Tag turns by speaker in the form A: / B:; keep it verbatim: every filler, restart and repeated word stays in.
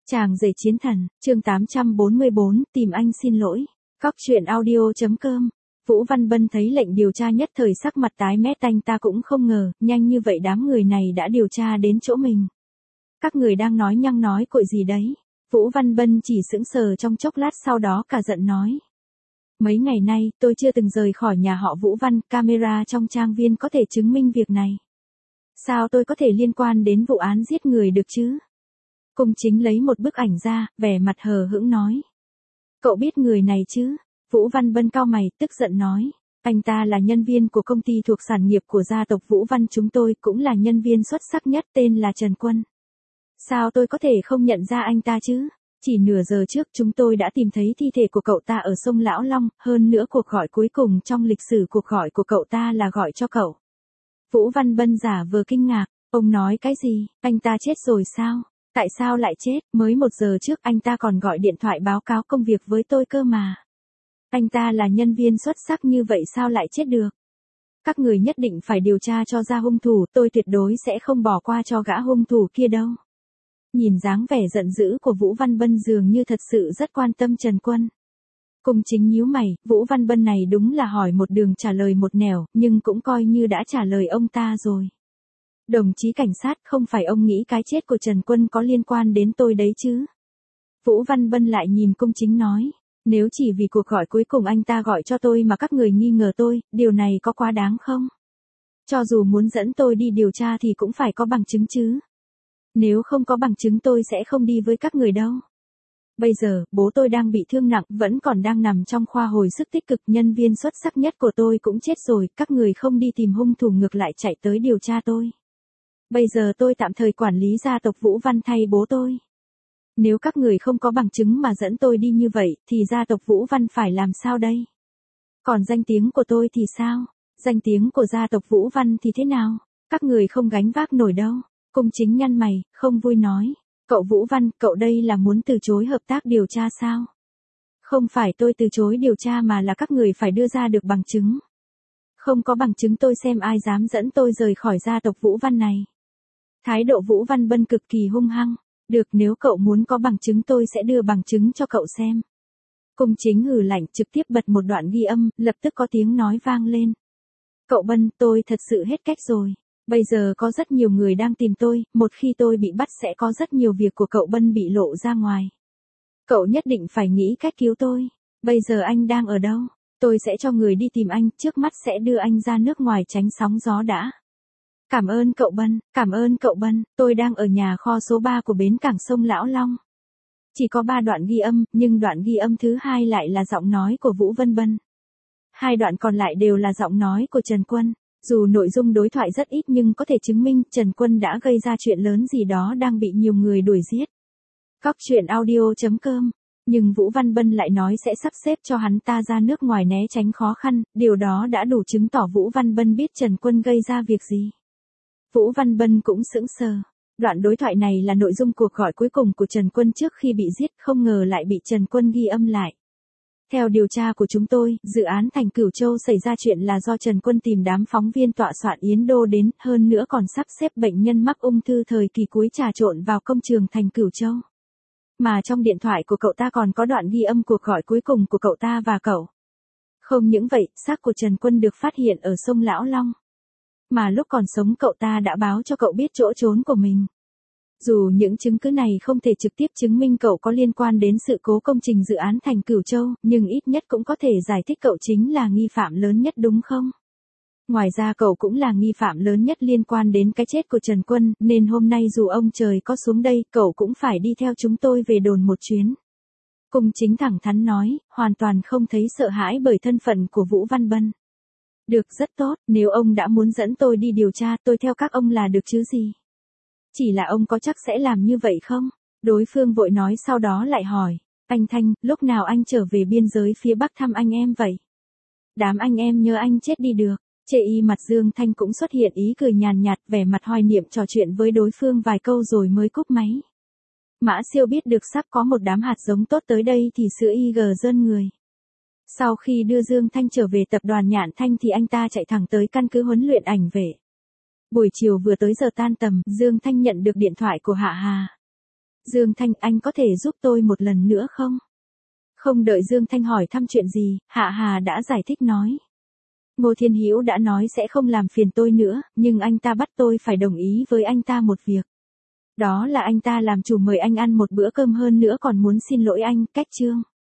A: Chàng rể chiến thần, chương tám trăm bốn mươi bốn, tìm anh xin lỗi. Cóc truyện audio chấm com. Vũ Văn Bân thấy lệnh điều tra nhất thời sắc mặt tái mét, anh ta cũng không ngờ, nhanh như vậy đám người này đã điều tra đến chỗ mình. Các người đang nói nhăng nói cội gì đấy? Vũ Văn Bân chỉ sững sờ trong chốc lát, sau đó cả giận nói. Mấy ngày nay, tôi chưa từng rời khỏi nhà họ Vũ Văn, camera trong trang viên có thể chứng minh việc này. Sao tôi có thể liên quan đến vụ án giết người được chứ? Cung Chính lấy một bức ảnh ra, vẻ mặt hờ hững nói. Cậu biết người này chứ? Vũ Văn Bân cau mày, tức giận nói. Anh ta là nhân viên của công ty thuộc sản nghiệp của gia tộc Vũ Văn chúng tôi, cũng là nhân viên xuất sắc nhất, tên là Trần Quân. Sao tôi có thể không nhận ra anh ta chứ? Chỉ nửa giờ trước chúng tôi đã tìm thấy thi thể của cậu ta ở sông Lão Long, hơn nữa cuộc gọi cuối cùng trong lịch sử cuộc gọi của cậu ta là gọi cho cậu. Vũ Văn Bân giả vờ kinh ngạc, ông nói cái gì, anh ta chết rồi sao? Tại sao lại chết, mới một giờ trước anh ta còn gọi điện thoại báo cáo công việc với tôi cơ mà. Anh ta là nhân viên xuất sắc như vậy sao lại chết được? Các người nhất định phải điều tra cho ra hung thủ, tôi tuyệt đối sẽ không bỏ qua cho gã hung thủ kia đâu. Nhìn dáng vẻ giận dữ của Vũ Văn Bân dường như thật sự rất quan tâm Trần Quân. Cung Chính nhíu mày, Vũ Văn Bân này đúng là hỏi một đường trả lời một nẻo, nhưng cũng coi như đã trả lời ông ta rồi. Đồng chí cảnh sát, không phải ông nghĩ cái chết của Trần Quân có liên quan đến tôi đấy chứ? Vũ Văn Bân lại nhìn Cung Chính nói, nếu chỉ vì cuộc gọi cuối cùng anh ta gọi cho tôi mà các người nghi ngờ tôi, điều này có quá đáng không? Cho dù muốn dẫn tôi đi điều tra thì cũng phải có bằng chứng chứ. Nếu không có bằng chứng tôi sẽ không đi với các người đâu. Bây giờ, bố tôi đang bị thương nặng, vẫn còn đang nằm trong khoa hồi sức tích cực, nhân viên xuất sắc nhất của tôi cũng chết rồi, các người không đi tìm hung thủ ngược lại chạy tới điều tra tôi. Bây giờ tôi tạm thời quản lý gia tộc Vũ Văn thay bố tôi. Nếu các người không có bằng chứng mà dẫn tôi đi như vậy, thì gia tộc Vũ Văn phải làm sao đây? Còn danh tiếng của tôi thì sao? Danh tiếng của gia tộc Vũ Văn thì thế nào? Các người không gánh vác nổi đâu. Cung Chính nhăn mày, không vui nói. Cậu Vũ Văn, cậu đây là muốn từ chối hợp tác điều tra sao? Không phải tôi từ chối điều tra mà là các người phải đưa ra được bằng chứng. Không có bằng chứng tôi xem ai dám dẫn tôi rời khỏi gia tộc Vũ Văn này. Thái độ Vũ Văn Bân cực kỳ hung hăng. Được, nếu cậu muốn có bằng chứng tôi sẽ đưa bằng chứng cho cậu xem. Cung Chính hừ lạnh, trực tiếp bật một đoạn ghi âm, lập tức có tiếng nói vang lên. Cậu Bân, tôi thật sự hết cách rồi. Bây giờ có rất nhiều người đang tìm tôi, một khi tôi bị bắt sẽ có rất nhiều việc của cậu Bân bị lộ ra ngoài. Cậu nhất định phải nghĩ cách cứu tôi. Bây giờ anh đang ở đâu? Tôi sẽ cho người đi tìm anh, trước mắt sẽ đưa anh ra nước ngoài tránh sóng gió đã. Cảm ơn cậu Bân, cảm ơn cậu Bân, tôi đang ở nhà kho số ba của bến cảng sông Lão Long. Chỉ có ba đoạn ghi âm, nhưng đoạn ghi âm thứ hai lại là giọng nói của Vũ Văn Bân. Hai đoạn còn lại đều là giọng nói của Trần Quân. Dù nội dung đối thoại rất ít nhưng có thể chứng minh Trần Quân đã gây ra chuyện lớn gì đó đang bị nhiều người đuổi giết. Cóc truyện audio chấm com. Nhưng Vũ Văn Bân lại nói sẽ sắp xếp cho hắn ta ra nước ngoài né tránh khó khăn, điều đó đã đủ chứng tỏ Vũ Văn Bân biết Trần Quân gây ra việc gì. Vũ Văn Bân cũng sững sờ. Đoạn đối thoại này là nội dung cuộc gọi cuối cùng của Trần Quân trước khi bị giết, không ngờ lại bị Trần Quân ghi âm lại. Theo điều tra của chúng tôi, dự án Thành Cửu Châu xảy ra chuyện là do Trần Quân tìm đám phóng viên tọa soạn Yến Đô đến, hơn nữa còn sắp xếp bệnh nhân mắc ung thư thời kỳ cuối trà trộn vào công trường Thành Cửu Châu. Mà trong điện thoại của cậu ta còn có đoạn ghi âm cuộc gọi cuối cùng của cậu ta và cậu. Không những vậy, xác của Trần Quân được phát hiện ở sông Lão Long. Mà lúc còn sống cậu ta đã báo cho cậu biết chỗ trốn của mình. Dù những chứng cứ này không thể trực tiếp chứng minh cậu có liên quan đến sự cố công trình dự án Thành Cửu Châu, nhưng ít nhất cũng có thể giải thích cậu chính là nghi phạm lớn nhất đúng không? Ngoài ra cậu cũng là nghi phạm lớn nhất liên quan đến cái chết của Trần Quân, nên hôm nay dù ông trời có xuống đây, cậu cũng phải đi theo chúng tôi về đồn một chuyến. Cung Chính thẳng thắn nói, hoàn toàn không thấy sợ hãi bởi thân phận của Vũ Văn Bân. Được, rất tốt, nếu ông đã muốn dẫn tôi đi điều tra, tôi theo các ông là được chứ gì. Chỉ là ông có chắc sẽ làm như vậy không? Đối phương vội nói, sau đó lại hỏi, anh Thanh, lúc nào anh trở về biên giới phía Bắc thăm anh em vậy? Đám anh em nhớ anh chết đi được. Chê y mặt Dương Thanh cũng xuất hiện ý cười nhàn nhạt, vẻ mặt hoài niệm trò chuyện với đối phương vài câu rồi mới cúp máy. Mã Siêu biết được sắp có một đám hạt giống tốt tới đây thì sữa y gờ rơn người. Sau khi đưa Dương Thanh trở về tập đoàn Nhạn Thanh thì anh ta chạy thẳng tới căn cứ huấn luyện ảnh vệ. Buổi chiều vừa tới giờ tan tầm, Dương Thanh nhận được điện thoại của Hạ Hà. Dương Thanh, anh có thể giúp tôi một lần nữa không? Không đợi Dương Thanh hỏi thăm chuyện gì, Hạ Hà đã giải thích nói. Ngô Thiên Hữu đã nói sẽ không làm phiền tôi nữa, nhưng anh ta bắt tôi phải đồng ý với anh ta một việc. Đó là anh ta làm chủ mời anh ăn một bữa cơm hơn nữa còn muốn xin lỗi anh, cách trương.